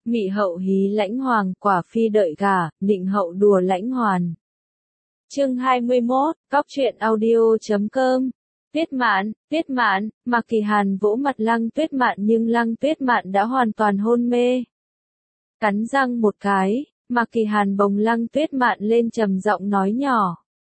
Mị hậu hí lãnh hoàng, quả phi đợi gả, nịnh hậu đùa lãnh hoàn. Chương 21, Cóc truyện audio.com. Tuyết Mạn, Mạc Kỳ Hàn vỗ mặt Lăng Tuyết Mạn nhưng Lăng Tuyết Mạn đã hoàn toàn hôn mê. Cắn răng một cái, Mạc Kỳ Hàn bồng Lăng Tuyết Mạn lên trầm giọng nói nhỏ.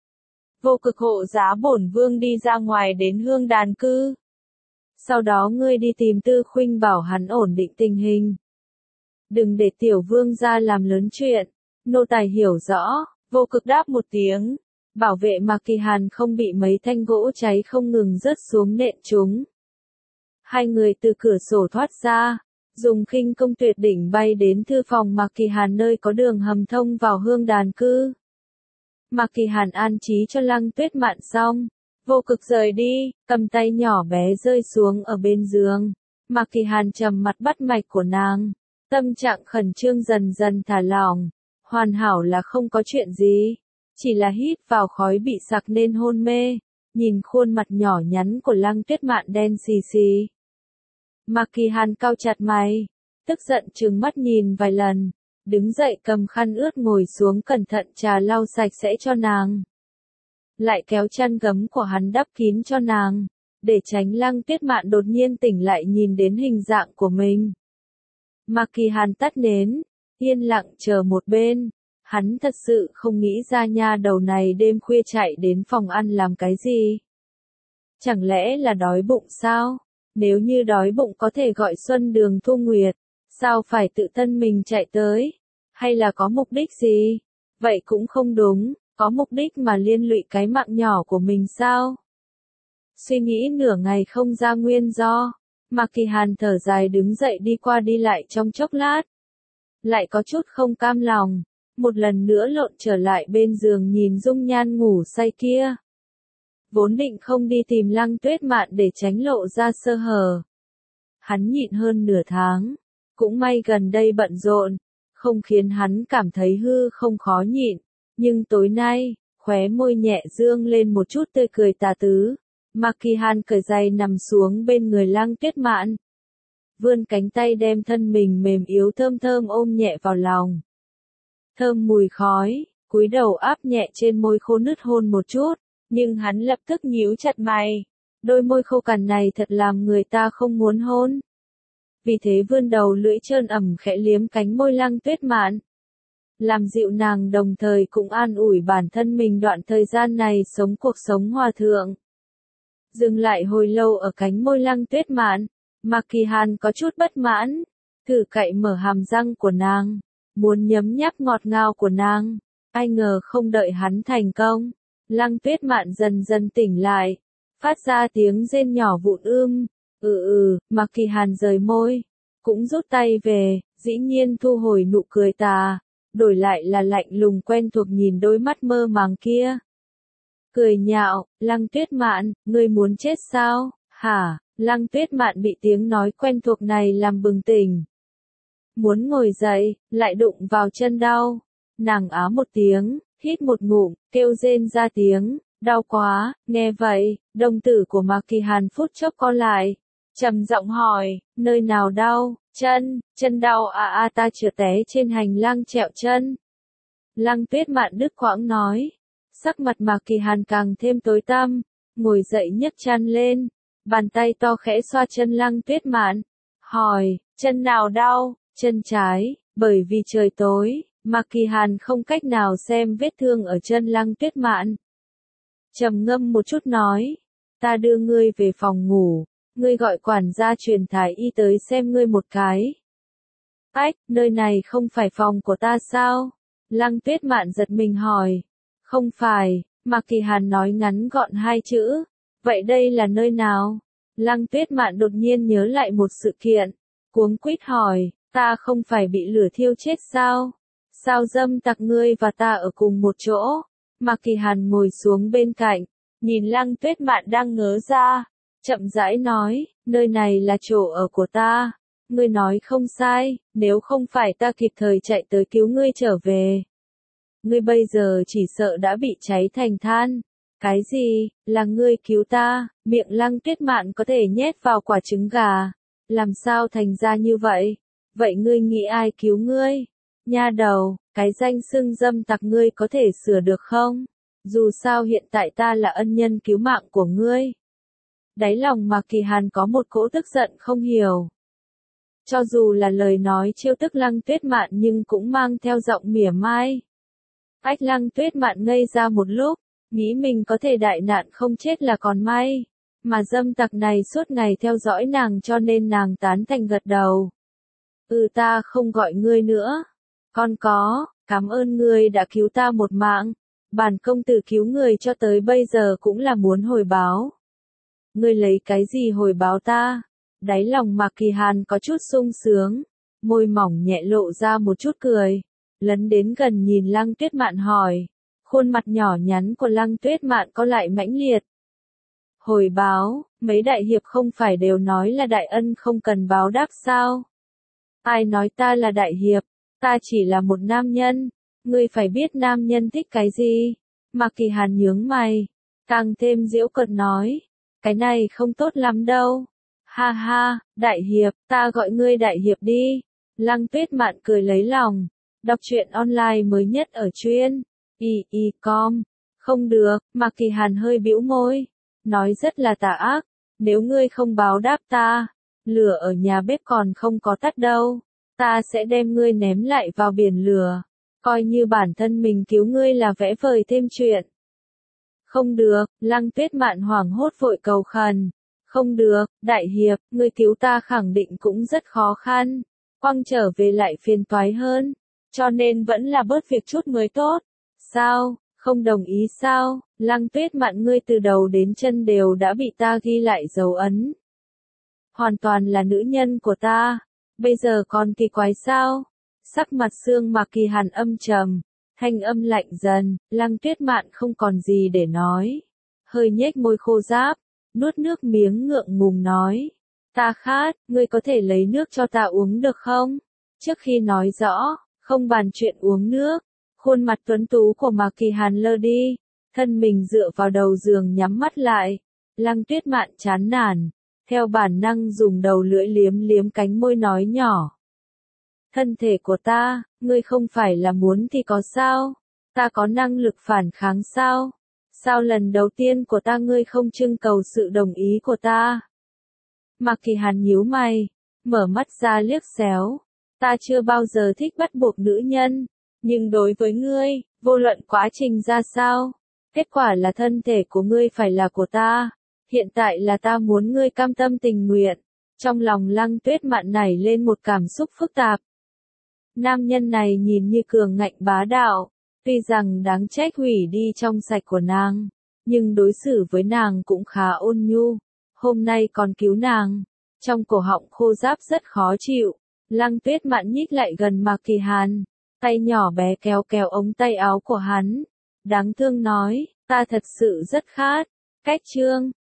Vô Cực hộ giá bổn vương đi ra ngoài đến Hương Đàn cư. Sau đó ngươi đi tìm Tư Khuynh bảo hắn ổn định tình hình. Đừng để tiểu vương ra làm lớn chuyện, nô tài hiểu rõ. Vô Cực đáp một tiếng, bảo vệ Mạc Kỳ Hàn không bị mấy thanh gỗ cháy không ngừng rớt xuống nện chúng. Hai người từ cửa sổ thoát ra, dùng khinh công tuyệt đỉnh bay đến thư phòng Mạc Kỳ Hàn nơi có đường hầm thông vào Hương Đàn cư. Mạc Kỳ Hàn an trí cho Lăng Tuyết Mạn xong, Vô Cực rời đi, cầm tay nhỏ bé rơi xuống ở bên giường. Mạc Kỳ Hàn trầm mặt bắt mạch của nàng, tâm trạng khẩn trương dần dần thả lỏng. Hoàn hảo là không có chuyện gì, chỉ là hít vào khói bị sặc nên hôn mê, nhìn khuôn mặt nhỏ nhắn của Lăng Tuyết Mạn đen xì xì. Mạc Kỳ Hàn cau chặt mày, tức giận trừng mắt nhìn vài lần, đứng dậy cầm khăn ướt ngồi xuống cẩn thận trà lau sạch sẽ cho nàng. Lại kéo chăn gấm của hắn đắp kín cho nàng, để tránh Lăng Tuyết Mạn đột nhiên tỉnh lại nhìn đến hình dạng của mình. Mạc Kỳ Hàn tắt nến, yên lặng chờ một bên, hắn thật sự không nghĩ ra nha đầu này đêm khuya chạy đến phòng ăn làm cái gì. Chẳng lẽ là đói bụng sao? Nếu như đói bụng có thể gọi Xuân Đường Thu Nguyệt, sao phải tự thân mình chạy tới? Hay là có mục đích gì? Vậy cũng không đúng, có mục đích mà liên lụy cái mạng nhỏ của mình sao? Suy nghĩ nửa ngày không ra nguyên do, Mạc Kỳ Hàn thở dài đứng dậy đi qua đi lại trong chốc lát. Lại có chút không cam lòng, một lần nữa lộn trở lại bên giường nhìn dung nhan ngủ say kia. Vốn định không đi tìm Lăng Tuyết Mạn để tránh lộ ra sơ hở. Hắn nhịn hơn nửa tháng, cũng may gần đây bận rộn, không khiến hắn cảm thấy hư không khó nhịn, nhưng tối nay, khóe môi nhẹ dương lên một chút tươi cười tà tứ. Mạc Kỳ Hàn cởi giày nằm xuống bên người Lăng Tuyết Mạn, vươn cánh tay đem thân mình mềm yếu thơm thơm ôm nhẹ vào lòng. Thơm mùi khói, cúi đầu áp nhẹ trên môi khô nứt hôn một chút, nhưng hắn lập tức nhíu chặt mày. Đôi môi khô cằn này thật làm người ta không muốn hôn. Vì thế vươn đầu lưỡi trơn ẩm khẽ liếm cánh môi Lăng Tuyết Mạn, làm dịu nàng đồng thời cũng an ủi bản thân mình đoạn thời gian này sống cuộc sống hòa thượng. Dừng lại hồi lâu ở cánh môi Lăng Tuyết Mạn, Mạc Kỳ Hàn có chút bất mãn, thử cậy mở hàm răng của nàng, muốn nhấm nháp ngọt ngào của nàng, ai ngờ không đợi hắn thành công, Lăng Tuyết Mạn dần dần tỉnh lại, phát ra tiếng rên nhỏ vụn Mạc Kỳ Hàn rời môi, cũng rút tay về, dĩ nhiên thu hồi nụ cười tà, đổi lại là lạnh lùng quen thuộc nhìn đôi mắt mơ màng kia. Cười nhạo, Lăng Tuyết Mạn, ngươi muốn chết sao, hả? Lăng Tuyết Mạn bị tiếng nói quen thuộc này làm bừng tỉnh. Muốn ngồi dậy, lại đụng vào chân đau. Nàng á một tiếng, hít một ngụm, kêu rên ra tiếng, đau quá, nghe vậy, đồng tử của Mạc Kỳ Hàn phút chốc co lại. Trầm giọng hỏi, nơi nào đau, chân đau ta trượt té trên hành lang trẹo chân. Lăng Tuyết Mạn đứt quãng nói, sắc mặt Mạc Kỳ Hàn càng thêm tối tăm, ngồi dậy nhấc chăn lên. Bàn tay to khẽ xoa chân Lăng Tuyết Mạn, hỏi, chân nào đau, chân trái, bởi vì trời tối, Mạc Kỳ Hàn không cách nào xem vết thương ở chân Lăng Tuyết Mạn. Trầm ngâm một chút nói, ta đưa ngươi về phòng ngủ, ngươi gọi quản gia truyền thái y tới xem ngươi một cái. Ách, nơi này không phải phòng của ta sao? Lăng Tuyết Mạn giật mình hỏi, không phải, Mạc Kỳ Hàn nói ngắn gọn hai chữ. Vậy đây là nơi nào? Lăng Tuyết Mạn đột nhiên nhớ lại một sự kiện, cuống quýt hỏi, ta không phải bị lửa thiêu chết sao? Sao dâm tặc ngươi và ta ở cùng một chỗ? Mạc Kỳ Hàn ngồi xuống bên cạnh, nhìn Lăng Tuyết Mạn đang ngớ ra, chậm rãi nói, nơi này là chỗ ở của ta. Ngươi nói không sai, nếu không phải ta kịp thời chạy tới cứu ngươi trở về, ngươi bây giờ chỉ sợ đã bị cháy thành than. Cái gì, là ngươi cứu ta, miệng Lăng Tuyết Mạn có thể nhét vào quả trứng gà, làm sao thành ra như vậy? Vậy ngươi nghĩ ai cứu ngươi? Nha đầu, cái danh xưng dâm tặc ngươi có thể sửa được không? Dù sao hiện tại ta là ân nhân cứu mạng của ngươi. Đáy lòng Mạc Kỳ Hàn có một cỗ tức giận không hiểu. Cho dù là lời nói trêu tức Lăng Tuyết Mạn nhưng cũng mang theo giọng mỉa mai. Ách, Lăng Tuyết Mạn ngây ra một lúc, nghĩ mình có thể đại nạn không chết là còn may. Mà dâm tặc này suốt ngày theo dõi nàng cho nên nàng tán thành gật đầu. Ta không gọi ngươi nữa. Con có, cảm ơn ngươi đã cứu ta một mạng. Bản công tử cứu người cho tới bây giờ cũng là muốn hồi báo. Ngươi lấy cái gì hồi báo ta? Đáy lòng Mạc Kỳ Hàn có chút sung sướng, môi mỏng nhẹ lộ ra một chút cười, lấn đến gần nhìn Lăng Tuyết Mạn hỏi. Khuôn mặt nhỏ nhắn của Lăng Tuyết Mạn có lại mãnh liệt. Hồi báo, mấy đại hiệp không phải đều nói là đại ân không cần báo đáp sao? Ai nói ta là đại hiệp, ta chỉ là một nam nhân, ngươi phải biết nam nhân thích cái gì? Mạc Kỳ Hàn nhướng mày, càng thêm giễu cợt nói, cái này không tốt lắm đâu. Ha ha, đại hiệp, ta gọi ngươi đại hiệp đi. Lăng Tuyết Mạn cười lấy lòng, đọc truyện online mới nhất ở truyện y.com. Không được, Mạc Kỳ Hàn hơi bĩu môi, nói rất là tà ác, nếu ngươi không báo đáp ta, lửa ở nhà bếp còn không có tắt đâu, ta sẽ đem ngươi ném lại vào biển lửa, coi như bản thân mình cứu ngươi là vẽ vời thêm chuyện. Không được, Lăng Tuyết Mạn hoảng hốt vội cầu khẩn. Không được, đại hiệp, ngươi cứu ta khẳng định cũng rất khó khăn, quăng trở về lại phiền toái hơn, cho nên vẫn là bớt việc chút mới tốt. Sao, không đồng ý sao? Lăng Tuyết Mạn, ngươi từ đầu đến chân đều đã bị ta ghi lại dấu ấn. Hoàn toàn là nữ nhân của ta, bây giờ còn kỳ quái sao? Sắc mặt Sương Mạc Kỳ Hàn âm trầm, thanh âm lạnh dần, Lăng Tuyết Mạn không còn gì để nói, hơi nhếch môi khô ráp, nuốt nước miếng ngượng ngùng nói, ta khát, ngươi có thể lấy nước cho ta uống được không? Trước khi nói rõ, không bàn chuyện uống nước, khuôn mặt tuấn tú của Mạc Kỳ Hàn lơ đi, thân mình dựa vào đầu giường nhắm mắt lại. Lăng Tuyết Mạn chán nản, theo bản năng dùng đầu lưỡi liếm liếm cánh môi nói nhỏ. Thân thể của ta, ngươi không phải là muốn thì có sao? Ta có năng lực phản kháng sao? Sao lần đầu tiên của ta ngươi không trưng cầu sự đồng ý của ta? Mạc Kỳ Hàn nhíu mày, mở mắt ra liếc xéo. Ta chưa bao giờ thích bắt buộc nữ nhân, nhưng đối với ngươi, vô luận quá trình ra sao, kết quả là thân thể của ngươi phải là của ta. Hiện tại là ta muốn ngươi cam tâm tình nguyện. Trong lòng Lăng Tuyết Mạn nảy lên một cảm xúc phức tạp. Nam nhân này nhìn như cường ngạnh bá đạo, tuy rằng đáng trách hủy đi trong sạch của nàng, nhưng đối xử với nàng cũng khá ôn nhu. Hôm nay còn cứu nàng, trong cổ họng khô ráp rất khó chịu. Lăng Tuyết Mạn nhích lại gần Mạc Kỳ Hàn, tay nhỏ bé kéo kéo ống tay áo của hắn, đáng thương nói, ta thật sự rất khát. Cách chương